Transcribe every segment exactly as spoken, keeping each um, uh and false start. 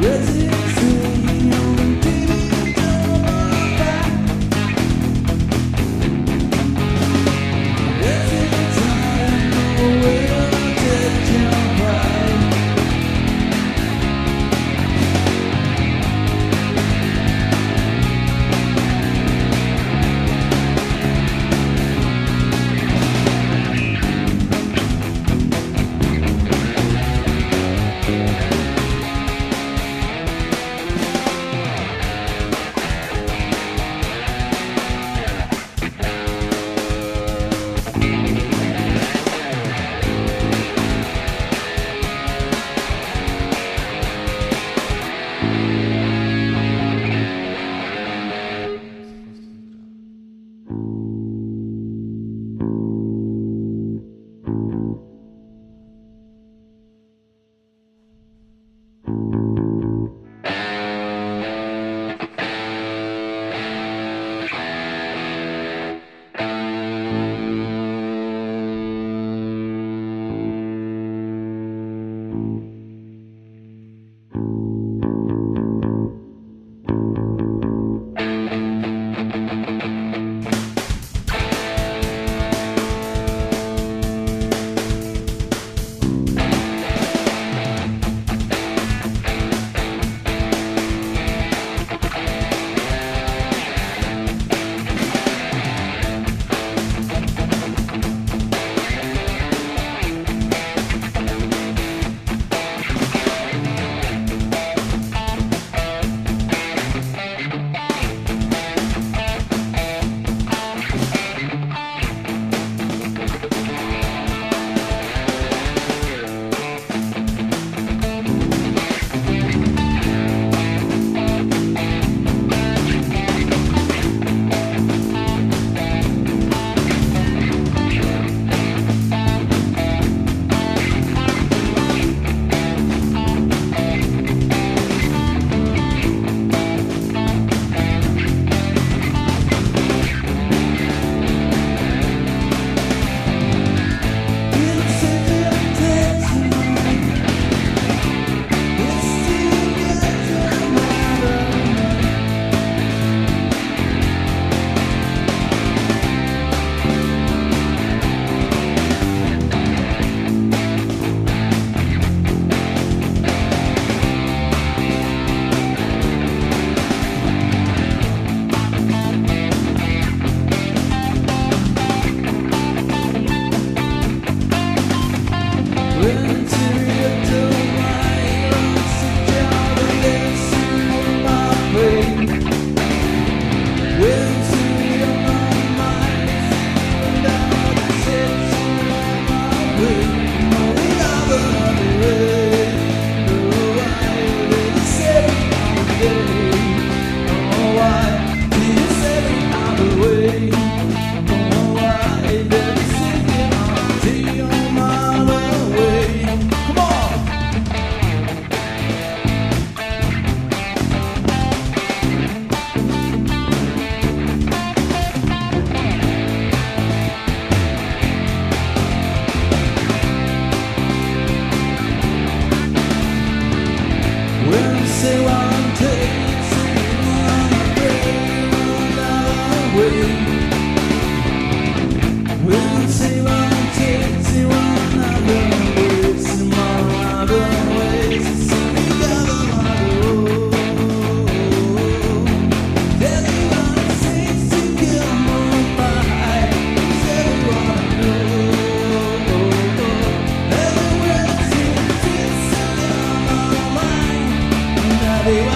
They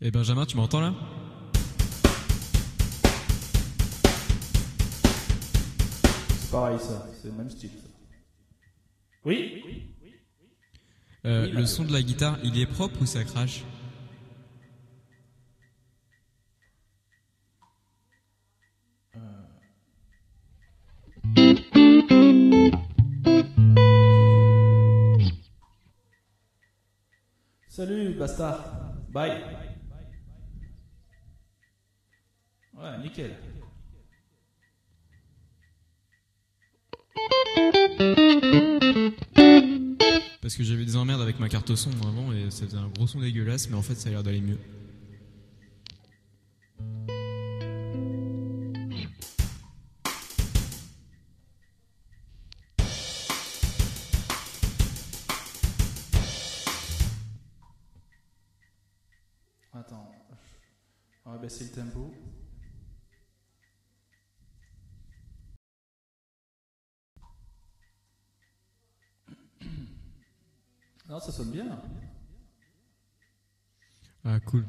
Et Benjamin, tu m'entends là? C'est pareil ça, c'est le même style. Ça. Oui euh, Oui, Le son de la guitare, il est propre ou ça crache? Salut bastard, bye. Ouais, nickel. Parce que j'avais des emmerdes avec ma carte son avant et ça faisait un gros son dégueulasse, mais en fait ça a l'air d'aller mieux. Attends, on va baisser le tempo. Non, ça sonne bien. Ah cool.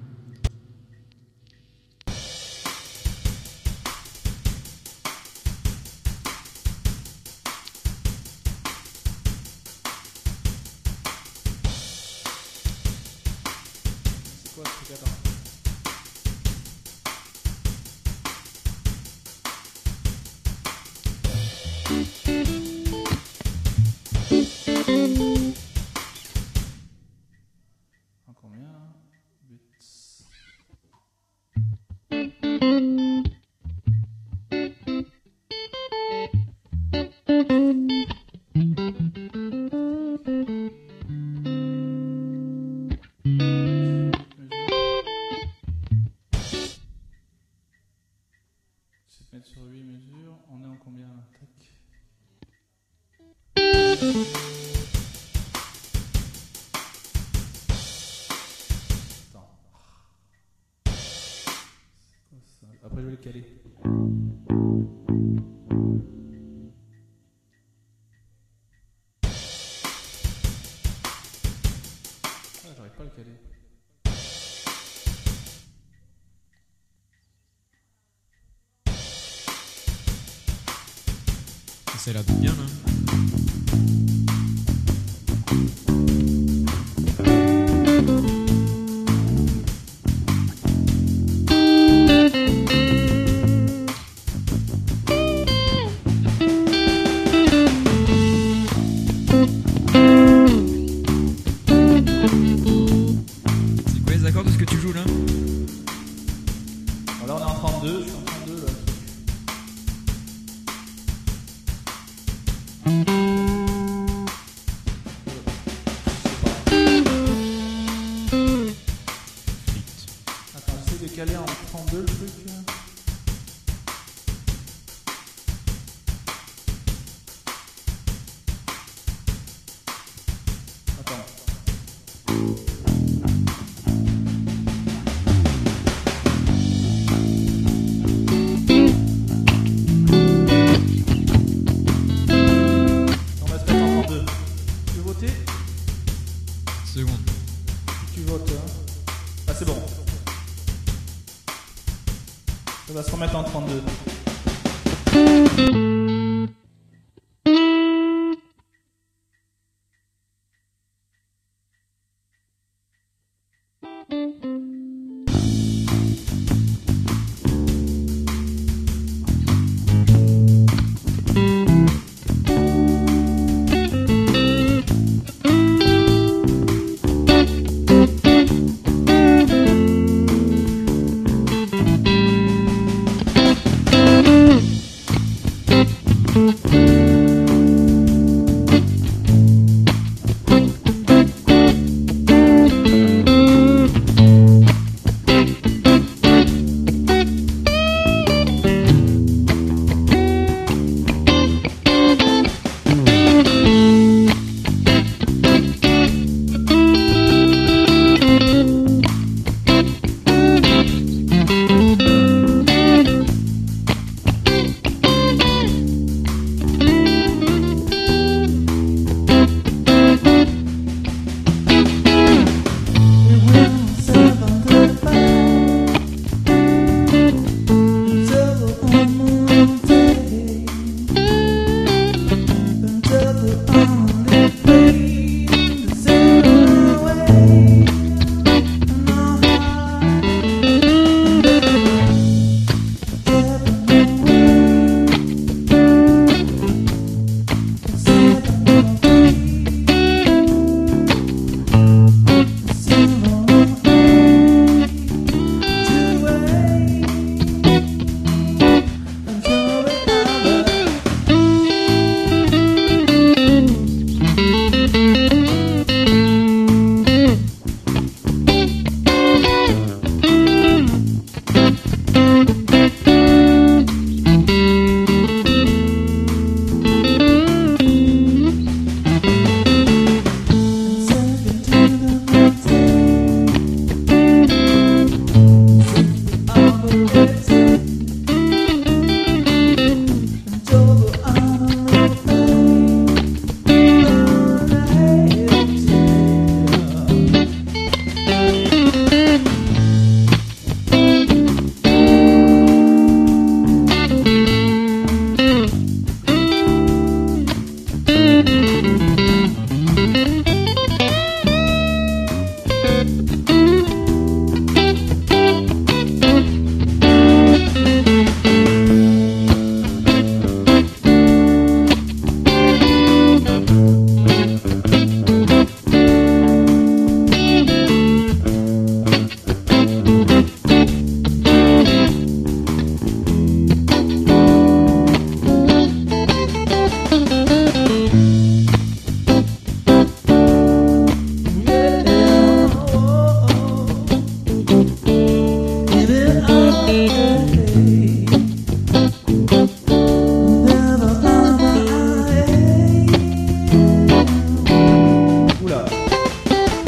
C'est quoi ce truc? Attends. En combien? Bits. sept mètres sur huit mesures, on est en combien? Tac. Attends. C'est quoi ça? Après je vais le caler. Ah, j'arrive pas à le caler. Ça a l'air de bien là. C'est quoi les accords de ce que tu joues là? Bon, là on est en trente-deux, je suis en trente-deux là. Attends, j'essaie de caler en trente-deux le truc. Attends. On va se mettre en trente-deux. Tu veux voter? Seconde. Tu votes, hein? Ah, c'est bon. Ça va se remettre en trente-deux.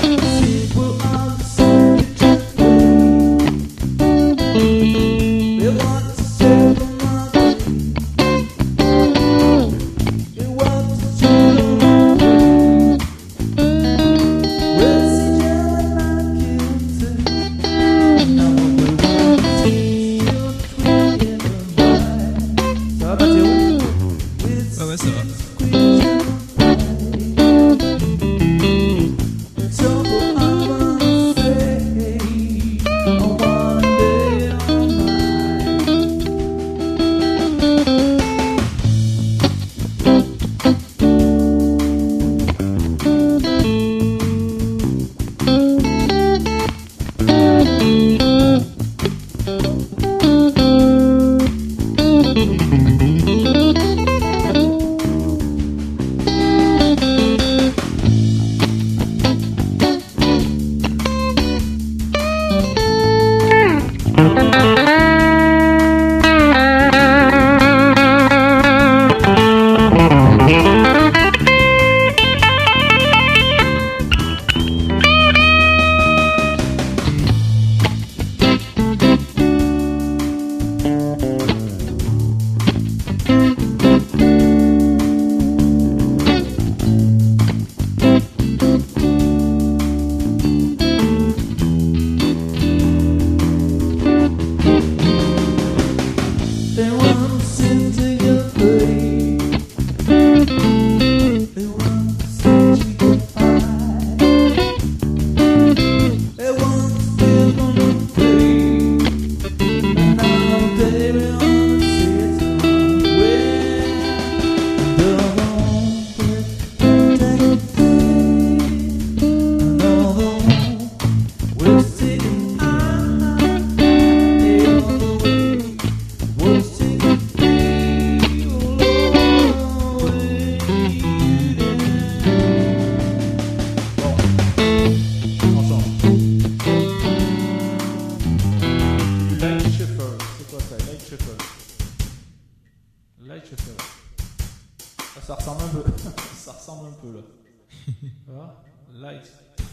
Ça ressemble un peu. Ça ressemble un peu là. Voilà. Light.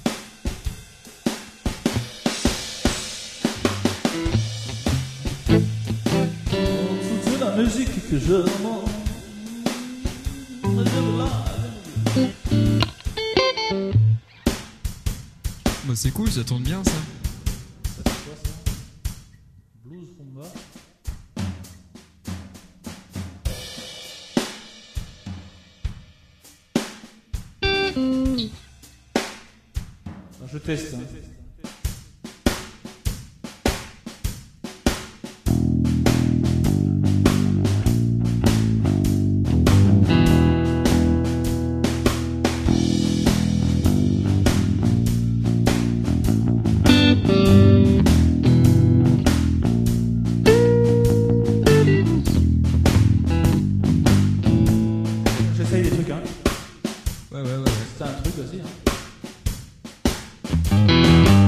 Toute la musique que je demande. Bah c'est cool, ça tourne bien ça. Ça fait quoi ça? Blues rumba. Je teste. Hein. J'essaye des trucs, hein. Ouais, ouais, ouais. ouais. C'est un truc aussi, hein.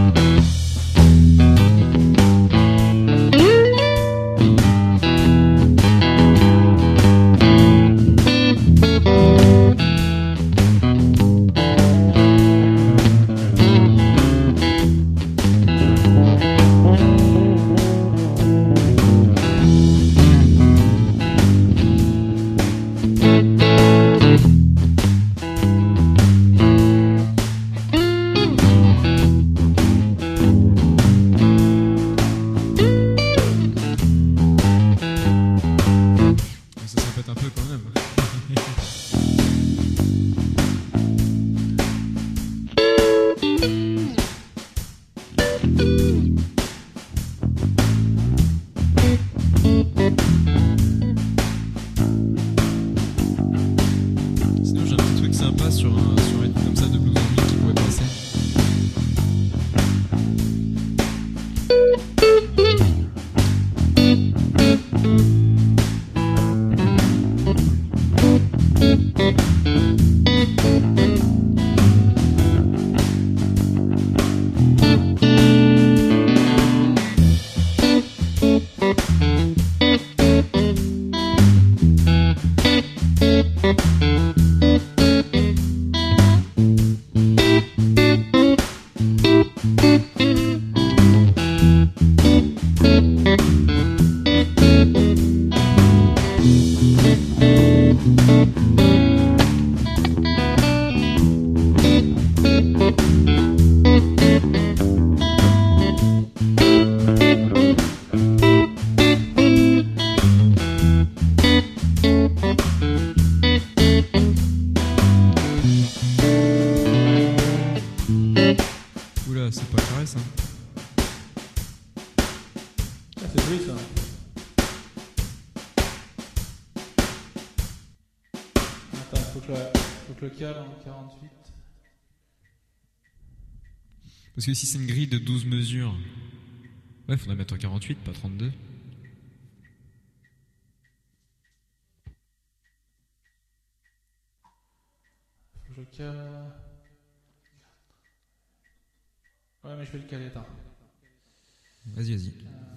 Oula, c'est pas carré ça. Ah, c'est joli ça. Attends, faut que, la, faut que le cale en quarante-huit. Parce que si c'est une grille de douze mesures, ouais, faudrait mettre en quarante-huit, pas trente-deux. Faut que je cale. Ouais, mais je vais le caler, attends. Vas-y, vas-y.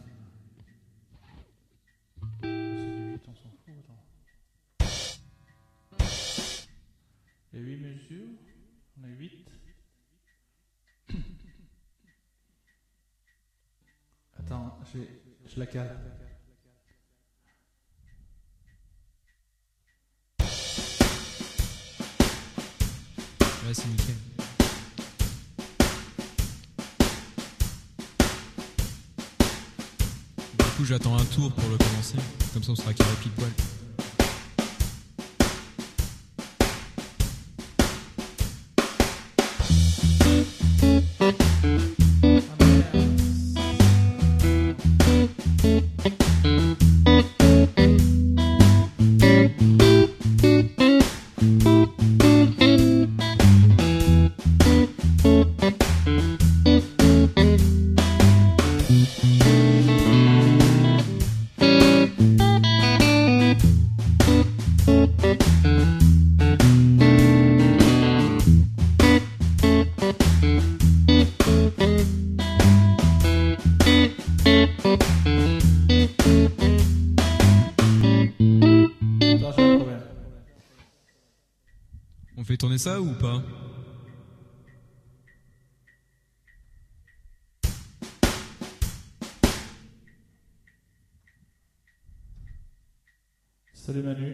C'est du huit, on s'en fout, attends. Il y a huit mesures, on a huit. Attends, je, vais- je la cale. Là, c'est nickel. Du coup, j'attends un tour pour le commencer. Comme ça, on sera carré pile poil. Attends, j'ai un problème. On fait tourner ça ou pas? Salut Manu.